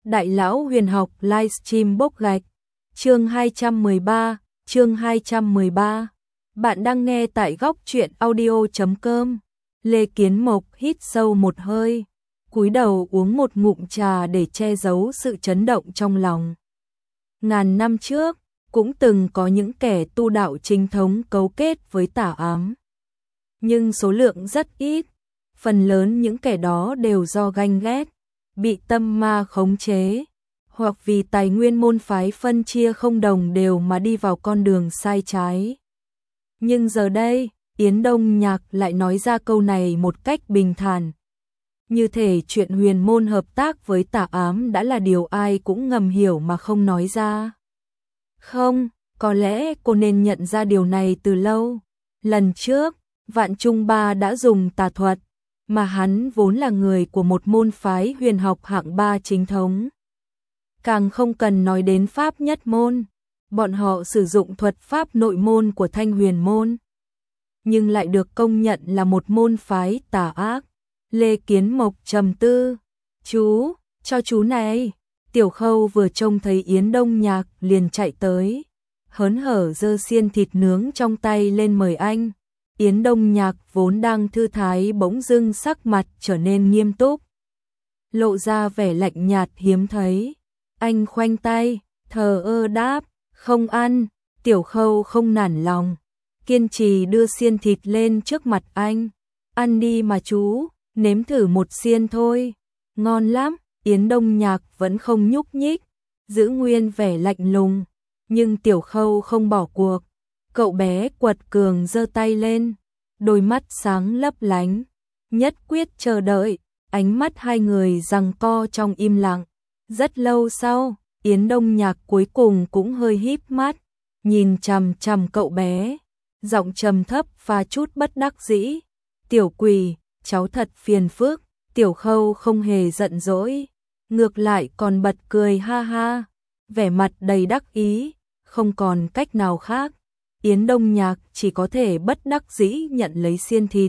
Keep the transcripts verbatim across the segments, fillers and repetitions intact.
Đại lão huyền học livestream bốc gạch. Chương hai trăm mười ba, chương hai trăm mười ba. Bạn đang nghe tại góc truyện audio chấm com. Lê Kiến Mộc hít sâu một hơi, cúi đầu uống một ngụm trà để che giấu sự chấn động trong lòng. Ngàn năm trước, cũng từng có những kẻ tu đạo chính thống cấu kết với tà ám. Nhưng số lượng rất ít, phần lớn những kẻ đó đều do ganh ghét, bị tâm ma khống chế, hoặc vì tài nguyên môn phái phân chia không đồng đều mà đi vào con đường sai trái. Nhưng giờ đây, Yến Đông Nhạc lại nói ra câu này một cách bình thản. Như thể chuyện huyền môn hợp tác với tà ám đã là điều ai cũng ngầm hiểu mà không nói ra. Không, có lẽ cô nên nhận ra điều này từ lâu. Lần trước, Vạn Trung Ba đã dùng tà thuật, mà hắn vốn là người của một môn phái huyền học hạng ba chính thống. Càng không cần nói đến pháp nhất môn, bọn họ sử dụng thuật pháp nội môn của Thanh Huyền môn, nhưng lại được công nhận là một môn phái tà ác. Lê Kiến Mộc trầm tư, chú, cho chú này. Tiểu Khâu vừa trông thấy Yến Đông Nhạc liền chạy tới, hớn hở giơ xiên thịt nướng trong tay lên mời anh. Yến Đông Nhạc vốn đang thư thái bỗng dưng sắc mặt trở nên nghiêm túc, lộ ra vẻ lạnh nhạt hiếm thấy. Anh khoanh tay, thờ ơ đáp, không ăn. Tiểu Khâu không nản lòng, kiên trì đưa xiên thịt lên trước mặt anh. Ăn đi mà chú, nếm thử một xiên thôi, ngon lắm. Yến Đông Nhạc vẫn không nhúc nhích, giữ nguyên vẻ lạnh lùng, nhưng Tiểu Khâu không bỏ cuộc. Cậu bé quật cường giơ tay lên, đôi mắt sáng lấp lánh, nhất quyết chờ đợi. Ánh mắt hai người giằng co trong im lặng. Rất lâu sau, Yến Đông Nhạc cuối cùng cũng hơi híp mắt, nhìn chằm chằm cậu bé, giọng trầm thấp pha chút bất đắc dĩ. Tiểu quỷ, cháu thật phiền phức. Tiểu Khâu không hề giận dỗi, ngược lại còn bật cười ha ha, vẻ mặt đầy đắc ý. Không còn cách nào khác, Yến Đông Nhạc chỉ có thể bất đắc dĩ nhận lấy xiên thịt.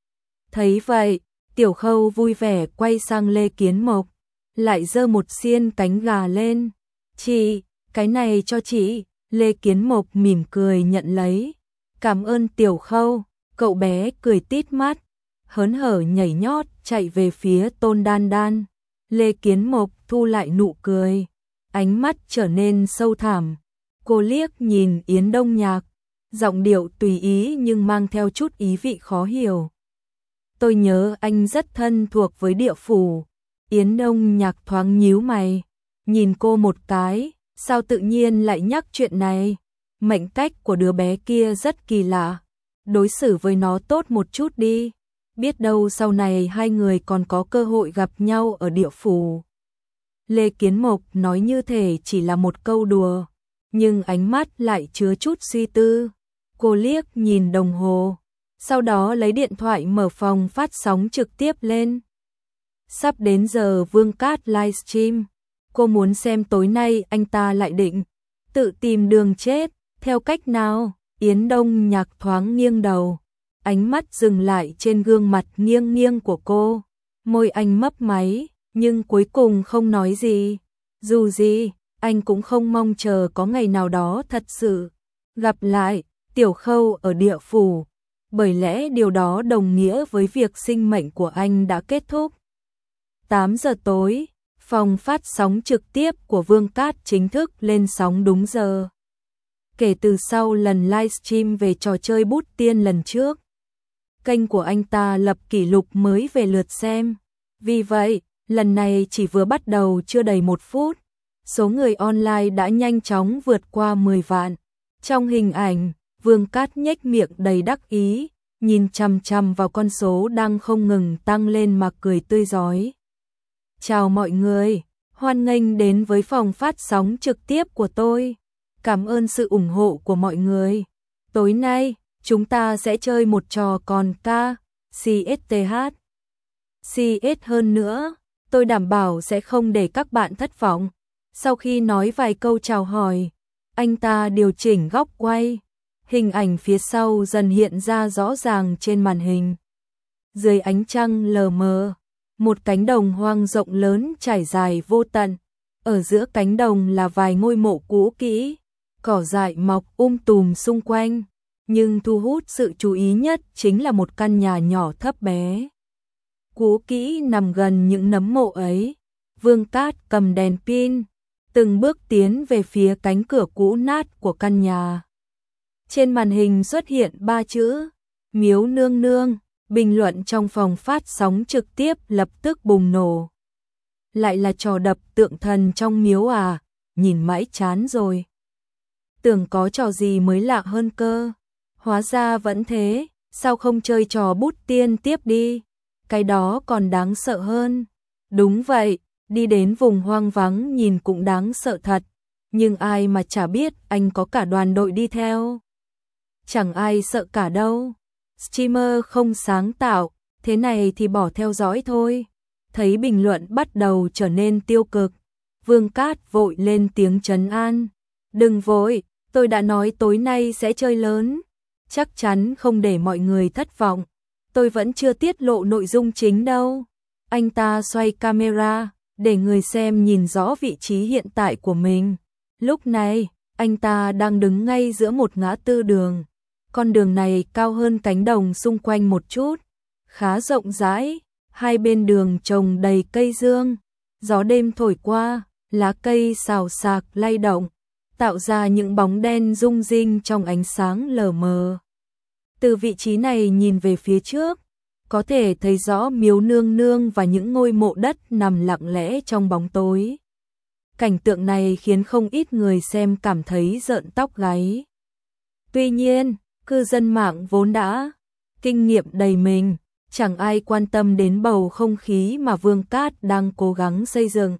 Thấy vậy, Tiểu Khâu vui vẻ quay sang Lê Kiến Mộc, lại giơ một xiên cánh gà lên. Chị, cái này cho chị. Lê Kiến Mộc mỉm cười nhận lấy. Cảm ơn Tiểu Khâu. Cậu bé cười tít mắt, hớn hở nhảy nhót chạy về phía Tôn Đan Đan. Lê Kiến Mộc thu lại nụ cười, ánh mắt trở nên sâu thẳm. Cô liếc nhìn Yến Đông Nhạc, giọng điệu tùy ý nhưng mang theo chút ý vị khó hiểu. Tôi nhớ anh rất thân thuộc với địa phủ. Yến Đông Nhạc thoáng nhíu mày, nhìn cô một cái, sao tự nhiên lại nhắc chuyện này? Mệnh cách của đứa bé kia rất kỳ lạ, đối xử với nó tốt một chút đi, biết đâu sau này hai người còn có cơ hội gặp nhau ở địa phủ. Lê Kiến Mộc nói như thể chỉ là một câu đùa, nhưng ánh mắt lại chứa chút suy tư. Cô liếc nhìn đồng hồ, sau đó lấy điện thoại mở phòng phát sóng trực tiếp lên. Sắp đến giờ Vương Cát livestream, cô muốn xem tối nay anh ta lại định tự tìm đường chết theo cách nào. Yến Đông Nhạc thoáng nghiêng đầu, ánh mắt dừng lại trên gương mặt nghiêng nghiêng của cô. Môi anh mấp máy, nhưng cuối cùng không nói gì. Dù gì, anh cũng không mong chờ có ngày nào đó thật sự gặp lại Tiểu Khâu ở địa phủ, bởi lẽ điều đó đồng nghĩa với việc sinh mệnh của anh đã kết thúc. tám giờ tối, phòng phát sóng trực tiếp của Vương Cát chính thức lên sóng đúng giờ. Kể từ sau lần livestream về trò chơi bút tiên lần trước, kênh của anh ta lập kỷ lục mới về lượt xem. Vì vậy, lần này chỉ vừa bắt đầu chưa đầy một phút, số người online đã nhanh chóng vượt qua mười vạn. Trong hình ảnh, Vương Cát nhếch miệng đầy đắc ý, nhìn chằm chằm vào con số đang không ngừng tăng lên mà cười tươi rói. Chào mọi người, hoan nghênh đến với phòng phát sóng trực tiếp của tôi. Cảm ơn sự ủng hộ của mọi người. Tối nay, chúng ta sẽ chơi một trò còn ca, xê ét tê hát. xê ét hơn nữa, tôi đảm bảo sẽ không để các bạn thất vọng. Sau khi nói vài câu chào hỏi, anh ta điều chỉnh góc quay. Hình ảnh phía sau dần hiện ra rõ ràng trên màn hình. Dưới ánh trăng lờ mờ, một cánh đồng hoang rộng lớn trải dài vô tận, Ở giữa cánh đồng là vài ngôi mộ cũ kỹ, cỏ dại mọc um tùm xung quanh, nhưng thu hút sự chú ý nhất chính là một căn nhà nhỏ thấp bé. Cũ kỹ nằm gần những nấm mộ ấy. Vương Cát cầm đèn pin, từng bước tiến về phía cánh cửa cũ nát của căn nhà. Trên màn hình xuất hiện ba chữ Miếu Nương Nương, bình luận trong phòng phát sóng trực tiếp lập tức bùng nổ. Lại là trò đập tượng thần trong miếu à, nhìn mãi chán rồi. Tưởng có trò gì mới lạ hơn cơ, hóa ra vẫn thế, sao không chơi trò bút tiên tiếp đi, cái đó còn đáng sợ hơn. Đúng vậy, đi đến vùng hoang vắng nhìn cũng đáng sợ thật, nhưng ai mà chả biết anh có cả đoàn đội đi theo. Chẳng ai sợ cả đâu. Streamer không sáng tạo, thế này thì bỏ theo dõi thôi. Thấy bình luận bắt đầu trở nên tiêu cực, Vương Cát vội lên tiếng trấn an. Đừng vội, tôi đã nói tối nay sẽ chơi lớn, chắc chắn không để mọi người thất vọng. Tôi vẫn chưa tiết lộ nội dung chính đâu. Anh ta xoay camera, để người xem nhìn rõ vị trí hiện tại của mình. Lúc này, anh ta đang đứng ngay giữa một ngã tư đường. Con đường này cao hơn cánh đồng xung quanh một chút, khá rộng rãi, hai bên đường trồng đầy cây dương. Gió đêm thổi qua, lá cây xào xạc lay động, tạo ra những bóng đen rung rinh trong ánh sáng lờ mờ. Từ vị trí này nhìn về phía trước, có thể thấy rõ miếu nương nương và những ngôi mộ đất nằm lặng lẽ trong bóng tối. Cảnh tượng này khiến không ít người xem cảm thấy rợn tóc gáy. Tuy nhiên, cư dân mạng vốn đã kinh nghiệm đầy mình, chẳng ai quan tâm đến bầu không khí mà Vương Cát đang cố gắng xây dựng.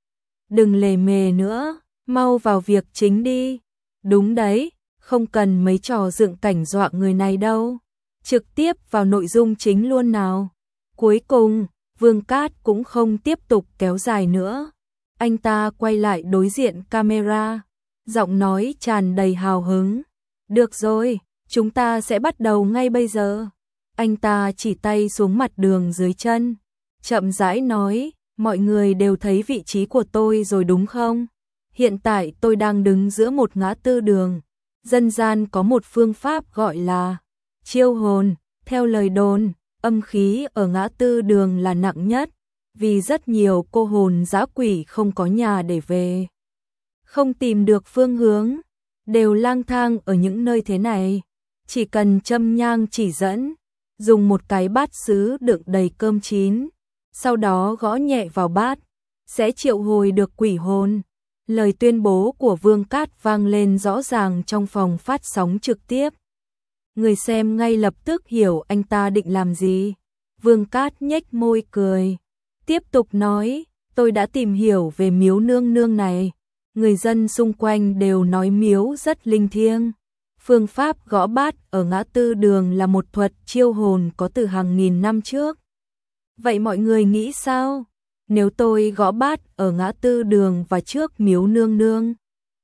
Đừng lề mề nữa, mau vào việc chính đi. Đúng đấy, không cần mấy trò dựng cảnh dọa người này đâu. Trực tiếp vào nội dung chính luôn nào. Cuối cùng, Vương Cát cũng không tiếp tục kéo dài nữa. Anh ta quay lại đối diện camera, giọng nói tràn đầy hào hứng. Được rồi, chúng ta sẽ bắt đầu ngay bây giờ. Anh ta chỉ tay xuống mặt đường dưới chân, chậm rãi nói, mọi người đều thấy vị trí của tôi rồi đúng không? Hiện tại tôi đang đứng giữa một ngã tư đường. Dân gian có một phương pháp gọi là chiêu hồn. Theo lời đồn, âm khí ở ngã tư đường là nặng nhất, vì rất nhiều cô hồn dã quỷ không có nhà để về, không tìm được phương hướng, đều lang thang ở những nơi thế này. Chỉ cần châm nhang chỉ dẫn, dùng một cái bát sứ đựng đầy cơm chín, sau đó gõ nhẹ vào bát, sẽ triệu hồi được quỷ hồn. Lời tuyên bố của Vương Cát vang lên rõ ràng trong phòng phát sóng trực tiếp. Người xem ngay lập tức hiểu anh ta định làm gì. Vương Cát nhếch môi cười, tiếp tục nói, tôi đã tìm hiểu về miếu nương nương này. Người dân xung quanh đều nói miếu rất linh thiêng. Phương pháp gõ bát ở ngã tư đường là một thuật chiêu hồn có từ hàng nghìn năm trước. Vậy mọi người nghĩ sao? Nếu tôi gõ bát ở ngã tư đường và trước miếu nương nương,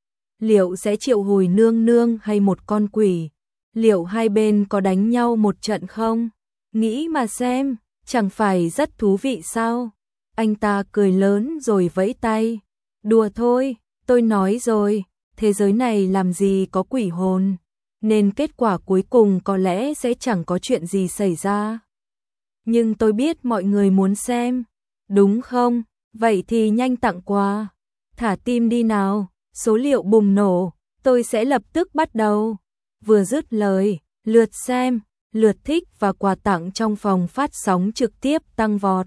liệu sẽ triệu hồi nương nương hay một con quỷ? Liệu hai bên có đánh nhau một trận không? Nghĩ mà xem, chẳng phải rất thú vị sao? Anh ta cười lớn rồi vẫy tay. Đùa thôi, tôi nói rồi, thế giới này làm gì có quỷ hồn, nên kết quả cuối cùng có lẽ sẽ chẳng có chuyện gì xảy ra. Nhưng tôi biết mọi người muốn xem, đúng không? Vậy thì nhanh tặng quà. Thả tim đi nào, số liệu bùng nổ, tôi sẽ lập tức bắt đầu. Vừa dứt lời, lượt xem, lượt thích và quà tặng trong phòng phát sóng trực tiếp tăng vọt.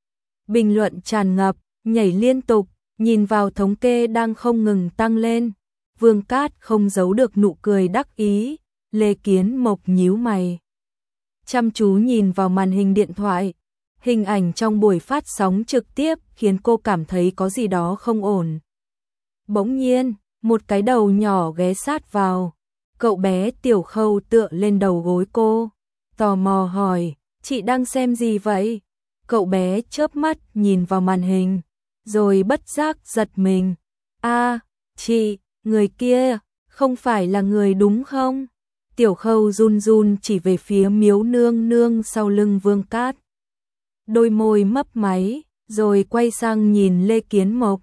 Bình luận tràn ngập, nhảy liên tục, nhìn vào thống kê đang không ngừng tăng lên. Vương Cát không giấu được nụ cười đắc ý. Lê Kiến Mộc nhíu mày, chăm chú nhìn vào màn hình điện thoại. Hình ảnh trong buổi phát sóng trực tiếp khiến cô cảm thấy có gì đó không ổn. Bỗng nhiên, một cái đầu nhỏ ghé sát vào. Cậu bé Tiểu Khâu tựa lên đầu gối cô, tò mò hỏi, chị đang xem gì vậy? Cậu bé chớp mắt nhìn vào màn hình, rồi bất giác giật mình. A, chị, người kia, không phải là người đúng không? Tiểu Khâu run run chỉ về phía miếu nương nương sau lưng Vương Cát. Đôi môi mấp máy, rồi quay sang nhìn Lê Kiến Mộc.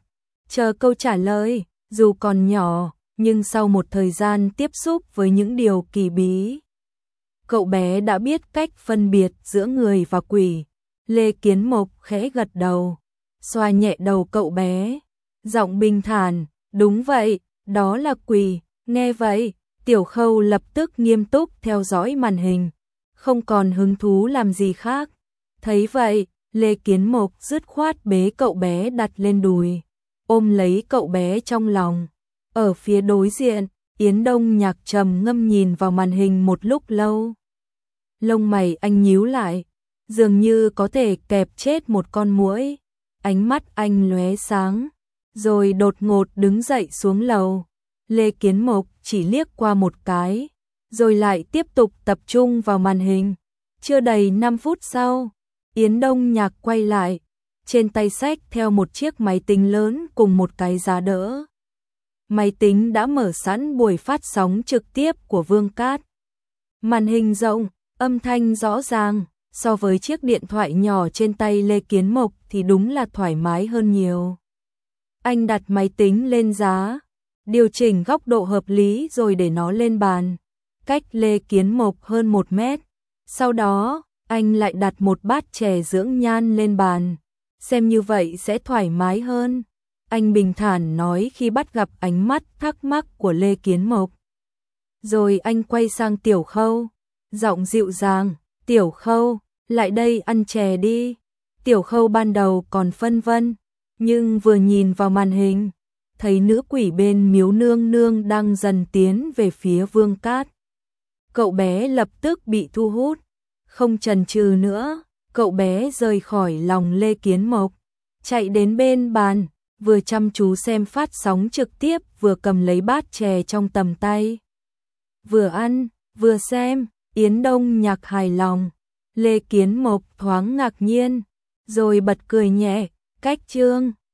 chờ câu trả lời, dù còn nhỏ, nhưng sau một thời gian tiếp xúc với những điều kỳ bí, cậu bé đã biết cách phân biệt giữa người và quỷ. Lê Kiến Mộc khẽ gật đầu, xoa nhẹ đầu cậu bé, giọng bình thản, đúng vậy, đó là quỷ. Nghe vậy, Tiểu Khâu lập tức nghiêm túc theo dõi màn hình, không còn hứng thú làm gì khác. Thấy vậy, Lê Kiến Mộc dứt khoát bế cậu bé đặt lên đùi, ôm lấy cậu bé trong lòng. Ở phía đối diện, Yến Đông Nhạc trầm ngâm nhìn vào màn hình một lúc lâu. Lông mày anh nhíu lại, dường như có thể kẹp chết một con muỗi. Ánh mắt anh lóe sáng, rồi đột ngột đứng dậy xuống lầu. Lê Kiến Mộc chỉ liếc qua một cái, rồi lại tiếp tục tập trung vào màn hình. Chưa đầy năm phút sau, Yến Đông Nhạc quay lại, trên tay xách theo một chiếc máy tính lớn cùng một cái giá đỡ. Máy tính đã mở sẵn buổi phát sóng trực tiếp của Vương Cát. Màn hình rộng, âm thanh rõ ràng, so với chiếc điện thoại nhỏ trên tay Lê Kiến Mộc thì đúng là thoải mái hơn nhiều. Anh đặt máy tính lên giá, điều chỉnh góc độ hợp lý rồi để nó lên bàn, cách Lê Kiến Mộc hơn một mét. Sau đó, anh lại đặt một bát chè dưỡng nhan lên bàn, xem như vậy sẽ thoải mái hơn. Anh bình thản nói khi bắt gặp ánh mắt thắc mắc của Lê Kiến Mộc. Rồi anh quay sang Tiểu Khâu, giọng dịu dàng, Tiểu Khâu, lại đây ăn chè đi. Tiểu Khâu ban đầu còn phân vân, nhưng vừa nhìn vào màn hình, thấy nữ quỷ bên miếu nương nương đang dần tiến về phía Vương Cát. Cậu bé lập tức bị thu hút, không chần chừ nữa, cậu bé rời khỏi lòng Lê Kiến Mộc, chạy đến bên bàn, vừa chăm chú xem phát sóng trực tiếp vừa cầm lấy bát chè trong tầm tay. Vừa ăn, vừa xem, Yến Đông Nhạc hài lòng, Lê Kiến Mộc thoáng ngạc nhiên, rồi bật cười nhẹ, cách chương.